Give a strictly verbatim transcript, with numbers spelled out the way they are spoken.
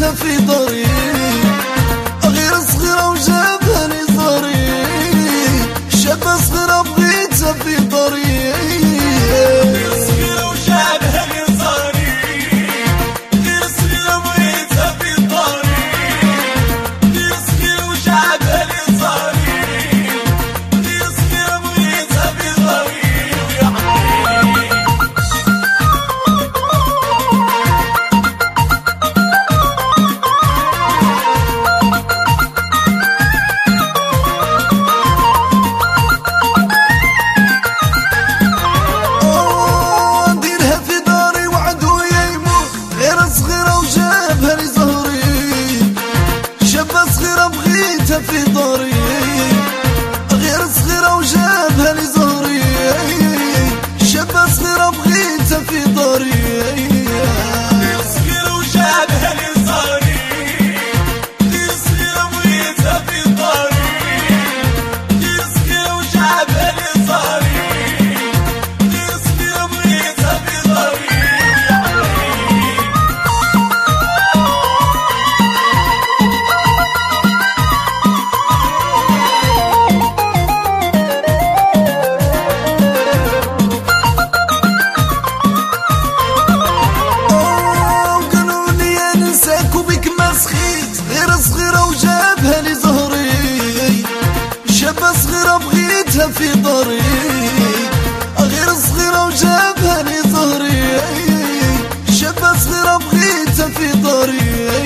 بغيتها في طريق، غير صغيرة وجابها لي طريق، شابة صغيرة بغيتها في طريق، غير صغيرة وجابها لي طريق، غير صغيرة بغيتها في طريق، غير صغيرة وجابها لي طريق، غير صغيرة بغيتها في طريق يا حبيبي. في طريق غير صغيرة وجابها لي زهري، شابة صغيرة بغيتها في طريق، غير صغيرة وجابها لي زهري، غير صغيرة بغيتها في طريق، غير صغيرة وجابها لي زهري، غير صغيرة بغيتها في طريق يا حبيبي. غير صغيرة وجابها لي زهري، شابة صغيرة بغيتها في طريق، غير صغيرة وجابها لي زهري، شابة صغيرة بغيتها في طريق.